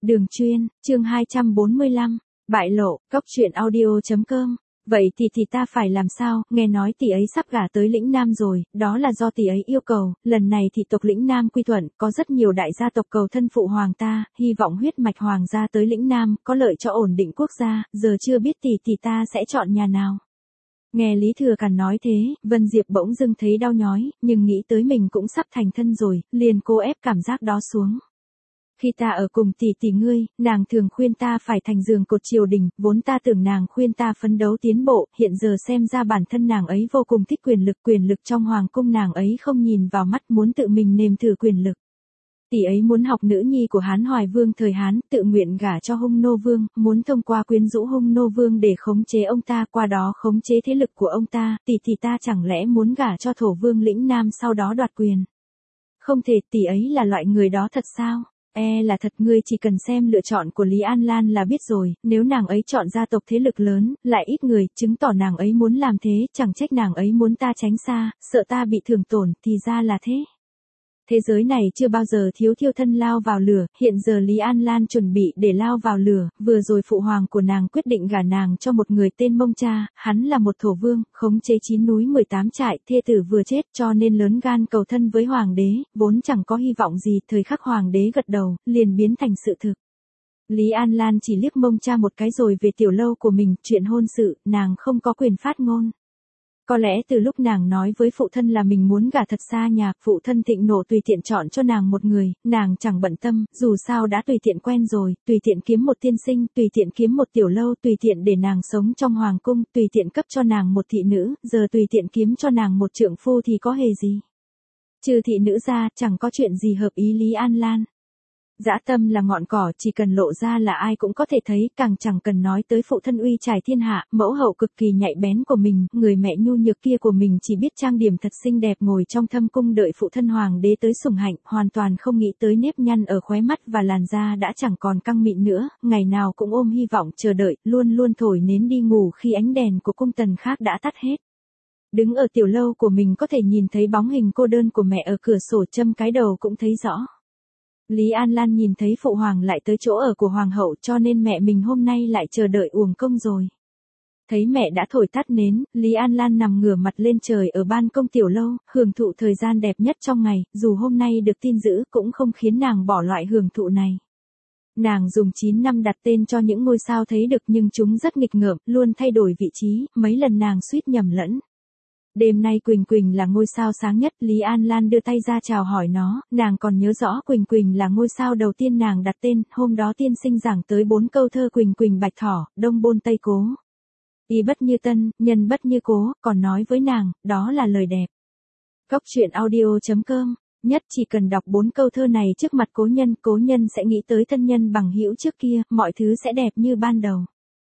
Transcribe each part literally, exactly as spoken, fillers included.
Đường Chuyên, chương hai trăm bốn mươi lăm, bại lộ, cốc truyện audio chấm com. Vậy thì thì ta phải làm sao, nghe nói tỷ ấy sắp gả tới lĩnh Nam rồi, đó là do tỷ ấy yêu cầu, lần này thì tộc lĩnh Nam quy thuận, có rất nhiều đại gia tộc cầu thân phụ hoàng ta, hy vọng huyết mạch hoàng gia tới lĩnh Nam, có lợi cho ổn định quốc gia, giờ chưa biết tỷ tỷ ta sẽ chọn nhà nào. Nghe Lý Thừa Càn nói thế, Vân Diệp bỗng dưng thấy đau nhói, nhưng nghĩ tới mình cũng sắp thành thân rồi, liền cố ép cảm giác đó xuống. Khi ta ở cùng tỷ tỷ ngươi, nàng thường khuyên ta phải thành giường cột triều đình, vốn ta tưởng nàng khuyên ta phấn đấu tiến bộ, hiện giờ xem ra bản thân nàng ấy vô cùng thích quyền lực, quyền lực trong hoàng cung nàng ấy không nhìn vào mắt, muốn tự mình nếm thử quyền lực. Tỷ ấy muốn học nữ nhi của Hán Hoài Vương thời Hán, tự nguyện gả cho Hung Nô Vương, muốn thông qua quyến rũ Hung Nô Vương để khống chế ông ta, qua đó khống chế thế lực của ông ta, tỷ tỷ ta chẳng lẽ muốn gả cho Thổ Vương lĩnh Nam sau đó đoạt quyền. Không thể, tỷ ấy là loại người đó thật sao? E là thật, ngươi chỉ cần xem lựa chọn của Lý An Lan là biết rồi, nếu nàng ấy chọn gia tộc thế lực lớn, lại ít người, chứng tỏ nàng ấy muốn làm thế, chẳng trách nàng ấy muốn ta tránh xa, sợ ta bị thương tổn, thì ra là thế. Thế giới này chưa bao giờ thiếu thiêu thân lao vào lửa, hiện giờ Lý An Lan chuẩn bị để lao vào lửa, vừa rồi phụ hoàng của nàng quyết định gả nàng cho một người tên Mông Cha, hắn là một thổ vương, khống chế chín núi mười tám trại, thê tử vừa chết cho nên lớn gan cầu thân với hoàng đế, vốn chẳng có hy vọng gì, thời khắc hoàng đế gật đầu, liền biến thành sự thực. Lý An Lan chỉ liếc Mông Cha một cái rồi về tiểu lâu của mình, chuyện hôn sự, nàng không có quyền phát ngôn. Có lẽ từ lúc nàng nói với phụ thân là mình muốn gả thật xa nhà, phụ thân thịnh nộ tùy tiện chọn cho nàng một người, nàng chẳng bận tâm, dù sao đã tùy tiện quen rồi, tùy tiện kiếm một tiên sinh, tùy tiện kiếm một tiểu lâu, tùy tiện để nàng sống trong hoàng cung, tùy tiện cấp cho nàng một thị nữ, giờ tùy tiện kiếm cho nàng một trượng phu thì có hề gì. Trừ thị nữ ra, chẳng có chuyện gì hợp ý Lý An Lan. Dã tâm là ngọn cỏ, chỉ cần lộ ra là ai cũng có thể thấy, càng chẳng cần nói tới phụ thân uy trải thiên hạ, mẫu hậu cực kỳ nhạy bén của mình, người mẹ nhu nhược kia của mình chỉ biết trang điểm thật xinh đẹp ngồi trong thâm cung đợi phụ thân hoàng đế tới sủng hạnh, hoàn toàn không nghĩ tới nếp nhăn ở khóe mắt và làn da đã chẳng còn căng mịn nữa, ngày nào cũng ôm hy vọng chờ đợi, luôn luôn thổi nến đi ngủ khi ánh đèn của cung tần khác đã tắt hết. Đứng ở tiểu lâu của mình có thể nhìn thấy bóng hình cô đơn của mẹ ở cửa sổ, châm cái đầu cũng thấy rõ. Lý An Lan nhìn thấy phụ hoàng lại tới chỗ ở của hoàng hậu cho nên mẹ mình hôm nay lại chờ đợi uổng công rồi. Thấy mẹ đã thổi tắt nến, Lý An Lan nằm ngửa mặt lên trời ở ban công tiểu lâu, hưởng thụ thời gian đẹp nhất trong ngày, dù hôm nay được tin dữ cũng không khiến nàng bỏ loại hưởng thụ này. Nàng dùng chín năm đặt tên cho những ngôi sao thấy được nhưng chúng rất nghịch ngợm, luôn thay đổi vị trí, mấy lần nàng suýt nhầm lẫn. Đêm nay Quỳnh Quỳnh là ngôi sao sáng nhất, Lý An Lan đưa tay ra chào hỏi nó, nàng còn nhớ rõ Quỳnh Quỳnh là ngôi sao đầu tiên nàng đặt tên, hôm đó tiên sinh giảng tới bốn câu thơ Quỳnh Quỳnh bạch thỏ, đông bôn tây cố. Y bất như tân, nhân bất như cố, còn nói với nàng, đó là lời đẹp. Cốc truyện audio chấm com, nhất chỉ cần đọc bốn câu thơ này trước mặt cố nhân, cố nhân sẽ nghĩ tới thân nhân bằng hữu trước kia, mọi thứ sẽ đẹp như ban đầu.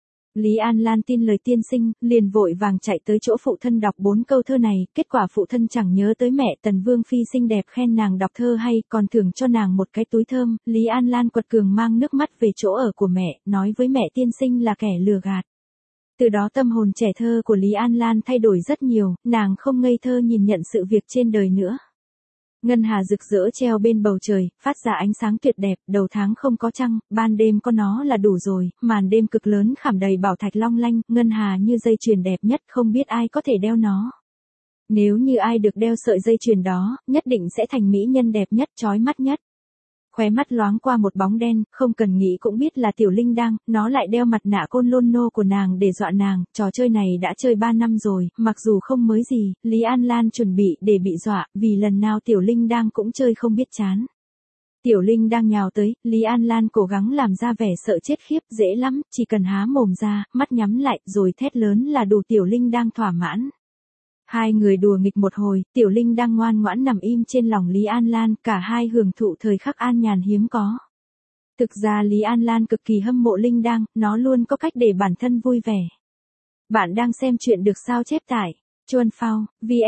Lý An Lan tin lời tiên sinh, liền vội vàng chạy tới chỗ phụ thân đọc bốn câu thơ này, kết quả phụ thân chẳng nhớ tới mẹ Tần Vương Phi xinh đẹp khen nàng đọc thơ hay, còn thưởng cho nàng một cái túi thơm, Lý An Lan quật cường mang nước mắt về chỗ ở của mẹ, nói với mẹ tiên sinh là kẻ lừa gạt. Từ đó tâm hồn trẻ thơ của Lý An Lan thay đổi rất nhiều, nàng không ngây thơ nhìn nhận sự việc trên đời nữa. Ngân hà rực rỡ treo bên bầu trời, phát ra ánh sáng tuyệt đẹp, đầu tháng không có trăng, ban đêm có nó là đủ rồi, màn đêm cực lớn khảm đầy bảo thạch long lanh, ngân hà như dây chuyền đẹp nhất, không biết ai có thể đeo nó. Nếu như ai được đeo sợi dây chuyền đó, nhất định sẽ thành mỹ nhân đẹp nhất, chói mắt nhất. Khóe mắt loáng qua một bóng đen, không cần nghĩ cũng biết là Tiểu Linh Đang, nó lại đeo mặt nạ côn lôn nô của nàng để dọa nàng, trò chơi này đã chơi ba năm rồi, mặc dù không mới gì, Lý An Lan chuẩn bị để bị dọa, vì lần nào Tiểu Linh Đang cũng chơi không biết chán. Tiểu Linh đang nhào tới, Lý An Lan cố gắng làm ra vẻ sợ chết khiếp, dễ lắm, chỉ cần há mồm ra, mắt nhắm lại, rồi thét lớn là đủ Tiểu Linh đang thỏa mãn. Hai người đùa nghịch một hồi, Tiểu Linh đang ngoan ngoãn nằm im trên lòng Lý An Lan, cả hai hưởng thụ thời khắc an nhàn hiếm có. Thực ra Lý An Lan cực kỳ hâm mộ Linh Đang, nó luôn có cách để bản thân vui vẻ. Bạn đang xem chuyện được sao chép tải. Chuan Phao,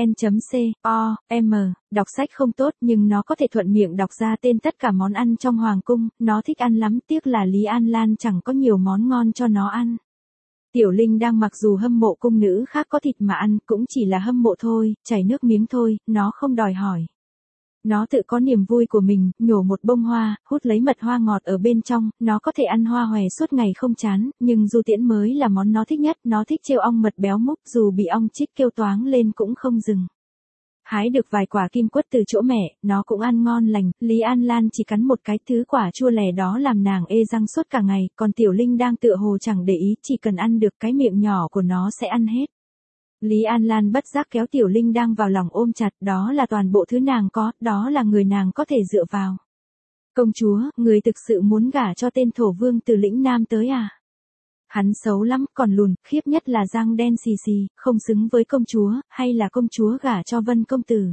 vn.co, m, đọc sách không tốt nhưng nó có thể thuận miệng đọc ra tên tất cả món ăn trong hoàng cung, nó thích ăn lắm, tiếc là Lý An Lan chẳng có nhiều món ngon cho nó ăn. Tiểu Linh đang mặc dù hâm mộ cung nữ khác có thịt mà ăn, cũng chỉ là hâm mộ thôi, chảy nước miếng thôi, nó không đòi hỏi. Nó tự có niềm vui của mình, nhổ một bông hoa, hút lấy mật hoa ngọt ở bên trong, nó có thể ăn hoa hòe suốt ngày không chán, nhưng du tiễn mới là món nó thích nhất, nó thích trêu ong mật béo múc, dù bị ong chích kêu toáng lên cũng không dừng. Hái được vài quả kim quất từ chỗ mẹ, nó cũng ăn ngon lành, Lý An Lan chỉ cắn một cái thứ quả chua lè đó làm nàng ê răng suốt cả ngày, còn Tiểu Linh đang tựa hồ chẳng để ý, chỉ cần ăn được cái miệng nhỏ của nó sẽ ăn hết. Lý An Lan bất giác kéo Tiểu Linh đang vào lòng ôm chặt, đó là toàn bộ thứ nàng có, đó là người nàng có thể dựa vào. Công chúa, người thực sự muốn gả cho tên thổ vương từ lĩnh Nam tới à? Hắn xấu lắm, còn lùn, khiếp nhất là răng đen xì xì, không xứng với công chúa, hay là công chúa gả cho Vân công tử?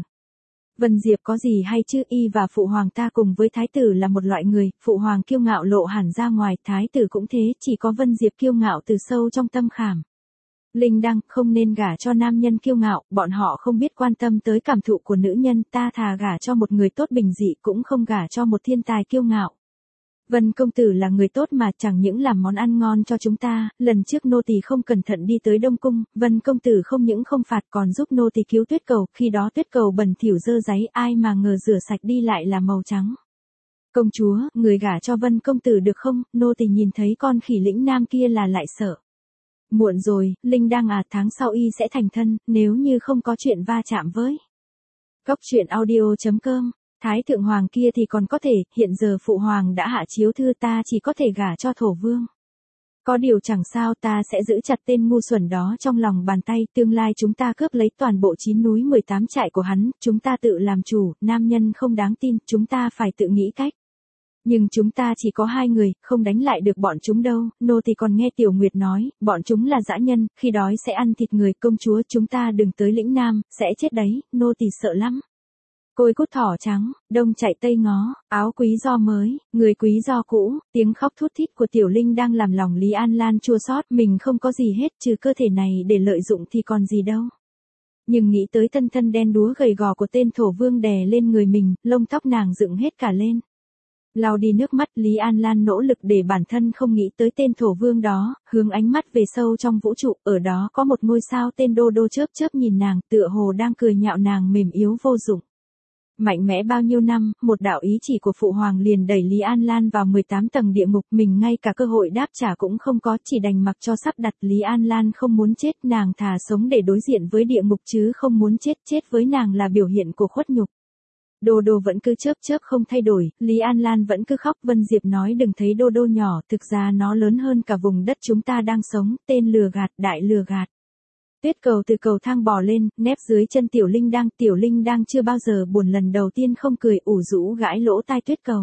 Vân Diệp có gì hay chứ, y và phụ hoàng ta cùng với thái tử là một loại người, phụ hoàng kiêu ngạo lộ hẳn ra ngoài, thái tử cũng thế, chỉ có Vân Diệp kiêu ngạo từ sâu trong tâm khảm. Linh Đăng, không nên gả cho nam nhân kiêu ngạo, bọn họ không biết quan tâm tới cảm thụ của nữ nhân, ta thà gả cho một người tốt bình dị cũng không gả cho một thiên tài kiêu ngạo. Vân công tử là người tốt mà chẳng những làm món ăn ngon cho chúng ta, lần trước nô tỳ không cẩn thận đi tới Đông Cung, Vân công tử không những không phạt còn giúp nô tỳ cứu tuyết cầu, khi đó tuyết cầu bẩn thỉu dơ dáy, ai mà ngờ rửa sạch đi lại là màu trắng. Công chúa, người gả cho Vân công tử được không, nô tỳ nhìn thấy con khỉ lĩnh Nam kia là lại sợ. Muộn rồi, Linh Đăng à, tháng sau y sẽ thành thân, nếu như không có chuyện va chạm với. Cốc truyện audio chấm com. Thái thượng hoàng kia thì còn có thể, hiện giờ phụ hoàng đã hạ chiếu thư, ta chỉ có thể gả cho thổ vương. Có điều chẳng sao, ta sẽ giữ chặt tên ngu xuẩn đó trong lòng bàn tay, tương lai chúng ta cướp lấy toàn bộ chín núi mười tám trại của hắn, chúng ta tự làm chủ, nam nhân không đáng tin, chúng ta phải tự nghĩ cách. Nhưng chúng ta chỉ có hai người, không đánh lại được bọn chúng đâu, nô tỳ còn nghe Tiểu Nguyệt nói, bọn chúng là dã nhân, khi đói sẽ ăn thịt người, công chúa chúng ta đừng tới lĩnh Nam, sẽ chết đấy, nô tỳ sợ lắm. Côi cút thỏ trắng, đông chạy tây ngó, áo quý do mới, người quý do cũ, tiếng khóc thút thít của Tiểu Linh đang làm lòng Lý An Lan chua xót, mình không có gì hết trừ cơ thể này để lợi dụng thì còn gì đâu. Nhưng nghĩ tới thân thân đen đúa gầy gò của tên thổ vương đè lên người mình, lông tóc nàng dựng hết cả lên. Lau đi nước mắt, Lý An Lan nỗ lực để bản thân không nghĩ tới tên thổ vương đó, hướng ánh mắt về sâu trong vũ trụ, ở đó có một ngôi sao tên Đô Đô chớp chớp nhìn nàng, tựa hồ đang cười nhạo nàng mềm yếu vô dụng. Mạnh mẽ bao nhiêu năm, một đạo ý chỉ của phụ hoàng liền đẩy Lý An Lan vào mười tám tầng địa ngục, mình ngay cả cơ hội đáp trả cũng không có, chỉ đành mặc cho sắp đặt. Lý An Lan không muốn chết, nàng thà sống để đối diện với địa ngục chứ không muốn chết, chết với nàng là biểu hiện của khuất nhục. Đô Đô vẫn cứ chớp chớp không thay đổi, Lý An Lan vẫn cứ khóc, Vân Diệp nói đừng thấy Đô Đô nhỏ, thực ra nó lớn hơn cả vùng đất chúng ta đang sống, tên lừa gạt, đại lừa gạt. Tuyết cầu từ cầu thang bò lên, nép dưới chân Tiểu Linh đang, Tiểu Linh đang chưa bao giờ buồn, lần đầu tiên không cười, ủ rũ gãi lỗ tai Tuyết cầu.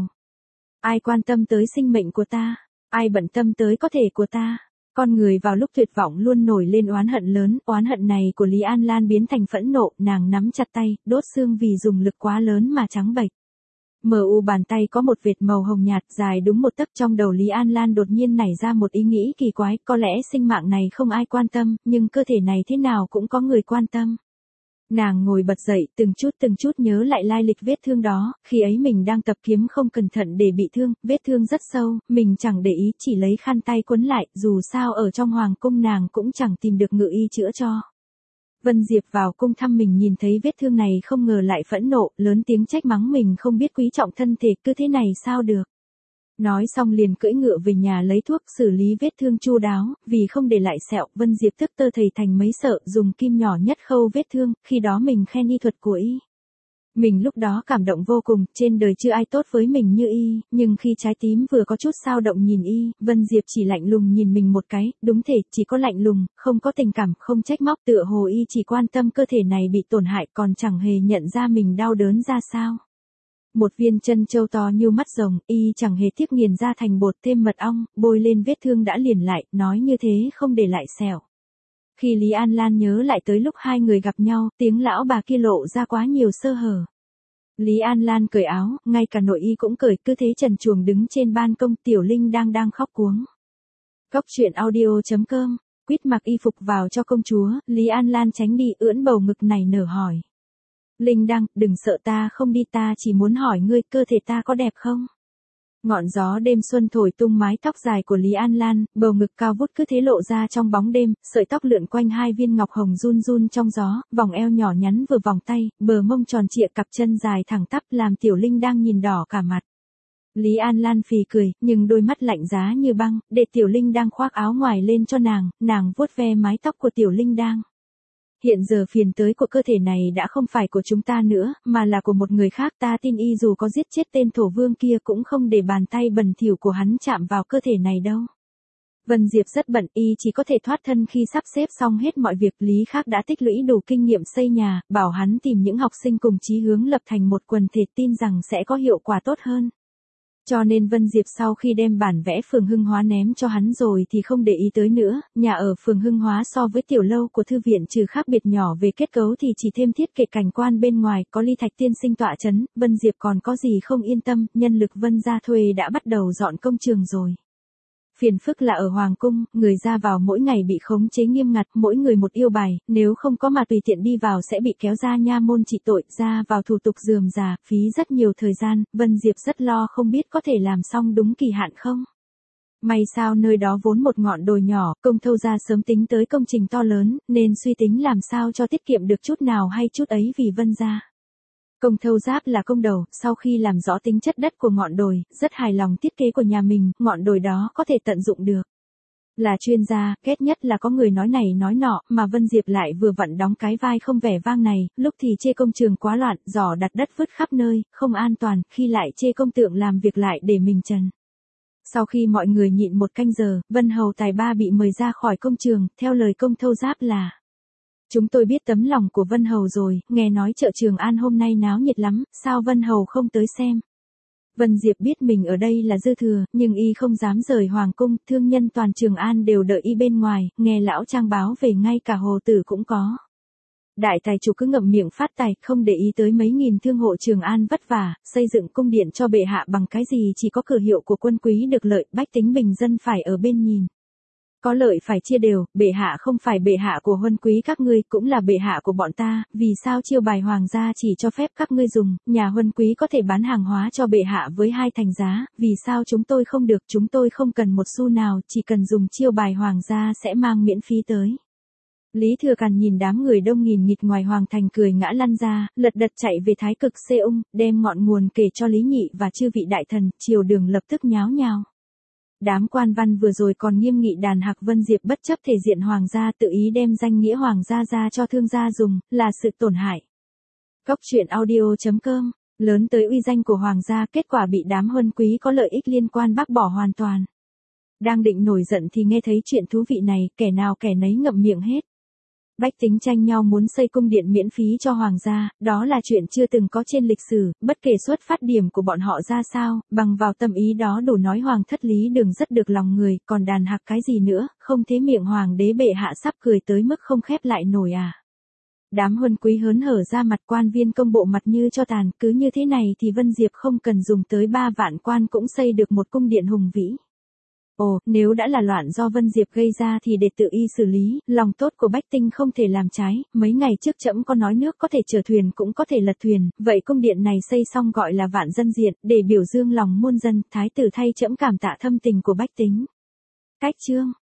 Ai quan tâm tới sinh mệnh của ta? Ai bận tâm tới có thể của ta? Con người vào lúc tuyệt vọng luôn nổi lên oán hận lớn, oán hận này của Lý An Lan biến thành phẫn nộ, nàng nắm chặt tay, đốt xương vì dùng lực quá lớn mà trắng bệch. Mờ u bàn tay có một vệt màu hồng nhạt dài đúng một tấc, trong đầu Lý An Lan đột nhiên nảy ra một ý nghĩ kỳ quái, có lẽ sinh mạng này không ai quan tâm, nhưng cơ thể này thế nào cũng có người quan tâm. Nàng ngồi bật dậy, từng chút từng chút nhớ lại lai lịch vết thương đó, khi ấy mình đang tập kiếm không cẩn thận để bị thương, vết thương rất sâu, mình chẳng để ý chỉ lấy khăn tay quấn lại, dù sao ở trong hoàng cung nàng cũng chẳng tìm được ngự y chữa cho. Vân Diệp vào cung thăm mình nhìn thấy vết thương này không ngờ lại phẫn nộ, lớn tiếng trách mắng mình không biết quý trọng thân thể, cứ thế này sao được. Nói xong liền cưỡi ngựa về nhà lấy thuốc xử lý vết thương chu đáo, vì không để lại sẹo, Vân Diệp tức tơ thầy thành mấy sợ, dùng kim nhỏ nhất khâu vết thương, khi đó mình khen y thuật của y. Mình lúc đó cảm động vô cùng, trên đời chưa ai tốt với mình như y, nhưng khi trái tim vừa có chút dao động nhìn y, Vân Diệp chỉ lạnh lùng nhìn mình một cái, đúng thể, chỉ có lạnh lùng, không có tình cảm, không trách móc, tựa hồ y chỉ quan tâm cơ thể này bị tổn hại còn chẳng hề nhận ra mình đau đớn ra sao. Một viên chân châu to như mắt rồng, y chẳng hề tiếc nghiền ra thành bột, thêm mật ong, bôi lên vết thương đã liền lại, nói như thế không để lại sẹo. Khi Lý An Lan nhớ lại tới lúc hai người gặp nhau, tiếng lão bà kia lộ ra quá nhiều sơ hở. Lý An Lan cởi áo, ngay cả nội y cũng cởi, cứ thế trần truồng đứng trên ban công, Tiểu Linh đang đang khóc cuống. Cốc truyện audio chấm com, quýt mặc y phục vào cho công chúa, Lý An Lan tránh đi, ưỡn bầu ngực này nở hỏi. Linh Đăng, đừng sợ, ta không đi, ta chỉ muốn hỏi ngươi, cơ thể ta có đẹp không? Ngọn gió đêm xuân thổi tung mái tóc dài của Lý An Lan, bầu ngực cao vút cứ thế lộ ra trong bóng đêm, sợi tóc lượn quanh hai viên ngọc hồng run run trong gió, vòng eo nhỏ nhắn vừa vòng tay, bờ mông tròn trịa cặp chân dài thẳng tắp làm Tiểu Linh đang nhìn đỏ cả mặt. Lý An Lan phì cười, nhưng đôi mắt lạnh giá như băng, để Tiểu Linh đang khoác áo ngoài lên cho nàng, nàng vuốt ve mái tóc của Tiểu Linh đang. Hiện giờ phiền tới của cơ thể này đã không phải của chúng ta nữa, mà là của một người khác, ta tin y dù có giết chết tên thổ vương kia cũng không để bàn tay bẩn thỉu của hắn chạm vào cơ thể này đâu. Vân Diệp rất bận, y chỉ có thể thoát thân khi sắp xếp xong hết mọi việc. Lý Khác đã tích lũy đủ kinh nghiệm xây nhà, bảo hắn tìm những học sinh cùng chí hướng lập thành một quần thể, tin rằng sẽ có hiệu quả tốt hơn. Cho nên Vân Diệp sau khi đem bản vẽ phường Hưng Hóa ném cho hắn rồi thì không để ý tới nữa, nhà ở phường Hưng Hóa so với tiểu lâu của thư viện trừ khác biệt nhỏ về kết cấu thì chỉ thêm thiết kế cảnh quan bên ngoài, có Ly Thạch tiên sinh tọa chấn, Vân Diệp còn có gì không yên tâm, nhân lực Vân gia thuê đã bắt đầu dọn công trường rồi. Phiền phức là ở Hoàng Cung, người ra vào mỗi ngày bị khống chế nghiêm ngặt, mỗi người một yêu bài, nếu không có mà tùy tiện đi vào sẽ bị kéo ra nha môn trị tội, ra vào thủ tục rườm rà, phí rất nhiều thời gian, Vân Diệp rất lo không biết có thể làm xong đúng kỳ hạn không. May sao nơi đó vốn một ngọn đồi nhỏ, Công Thâu gia sớm tính tới công trình to lớn, nên suy tính làm sao cho tiết kiệm được chút nào hay chút ấy vì Vân gia. Công Thâu Giáp là công đầu, sau khi làm rõ tính chất đất của ngọn đồi, rất hài lòng thiết kế của nhà mình, ngọn đồi đó có thể tận dụng được. Là chuyên gia, ghét nhất là có người nói này nói nọ, mà Vân Diệp lại vừa vặn đóng cái vai không vẻ vang này, lúc thì chê công trường quá loạn, giỏ đặt đất vứt khắp nơi, không an toàn, khi lại chê công tượng làm việc lại để mình trần. Sau khi mọi người nhịn một canh giờ, Vân Hầu tài ba bị mời ra khỏi công trường, theo lời Công Thâu Giáp là: chúng tôi biết tấm lòng của Vân Hầu rồi, nghe nói chợ Trường An hôm nay náo nhiệt lắm, sao Vân Hầu không tới xem? Vân Diệp biết mình ở đây là dư thừa, nhưng y không dám rời Hoàng Cung, thương nhân toàn Trường An đều đợi y bên ngoài, nghe lão trang báo về ngay cả Hồ Tử cũng có. Đại tài chủ cứ ngậm miệng phát tài, không để ý tới mấy nghìn thương hộ Trường An vất vả, xây dựng cung điện cho bệ hạ bằng cái gì, chỉ có cửa hiệu của quân quý được lợi, bách tính bình dân phải ở bên nhìn. Có lợi phải chia đều, bệ hạ không phải bệ hạ của huân quý các ngươi, cũng là bệ hạ của bọn ta, vì sao chiêu bài hoàng gia chỉ cho phép các ngươi dùng, nhà huân quý có thể bán hàng hóa cho bệ hạ với hai thành giá, vì sao chúng tôi không được, chúng tôi không cần một xu nào, chỉ cần dùng chiêu bài hoàng gia sẽ mang miễn phí tới. Lý Thừa Càn nhìn đám người đông nghìn nghịt ngoài hoàng thành cười ngã lăn ra, lật đật chạy về Thái Cực Xê Ung, đem ngọn nguồn kể cho Lý Nhị và chư vị đại thần, triều đường lập tức nháo nhào. Đám quan văn vừa rồi còn nghiêm nghị đàn hạc Vân Diệp bất chấp thể diện hoàng gia tự ý đem danh nghĩa hoàng gia ra cho thương gia dùng, là sự tổn hại. Cốc truyện audio chấm com, lớn tới uy danh của hoàng gia, kết quả bị đám huân quý có lợi ích liên quan bác bỏ hoàn toàn. Đang định nổi giận thì nghe thấy chuyện thú vị này, kẻ nào kẻ nấy ngậm miệng hết. Bách tính tranh nhau muốn xây cung điện miễn phí cho hoàng gia, đó là chuyện chưa từng có trên lịch sử, bất kể xuất phát điểm của bọn họ ra sao, bằng vào tâm ý đó đủ nói hoàng thất Lý Đường rất được lòng người, còn đàn hạc cái gì nữa, không thế miệng hoàng đế bệ hạ sắp cười tới mức không khép lại nổi à. Đám huân quý hớn hở ra mặt, quan viên công bộ mặt như cho tàn, cứ như thế này thì Vân Diệp không cần dùng tới ba vạn quan cũng xây được một cung điện hùng vĩ. Ồ, nếu đã là loạn do Vân Diệp gây ra thì để tự y xử lý, lòng tốt của bách tinh không thể làm trái, mấy ngày trước trẫm có nói nước có thể chở thuyền cũng có thể lật thuyền, vậy cung điện này xây xong gọi là vạn dân diện, để biểu dương lòng muôn dân, thái tử thay trẫm cảm tạ thâm tình của bách tính. Cách chương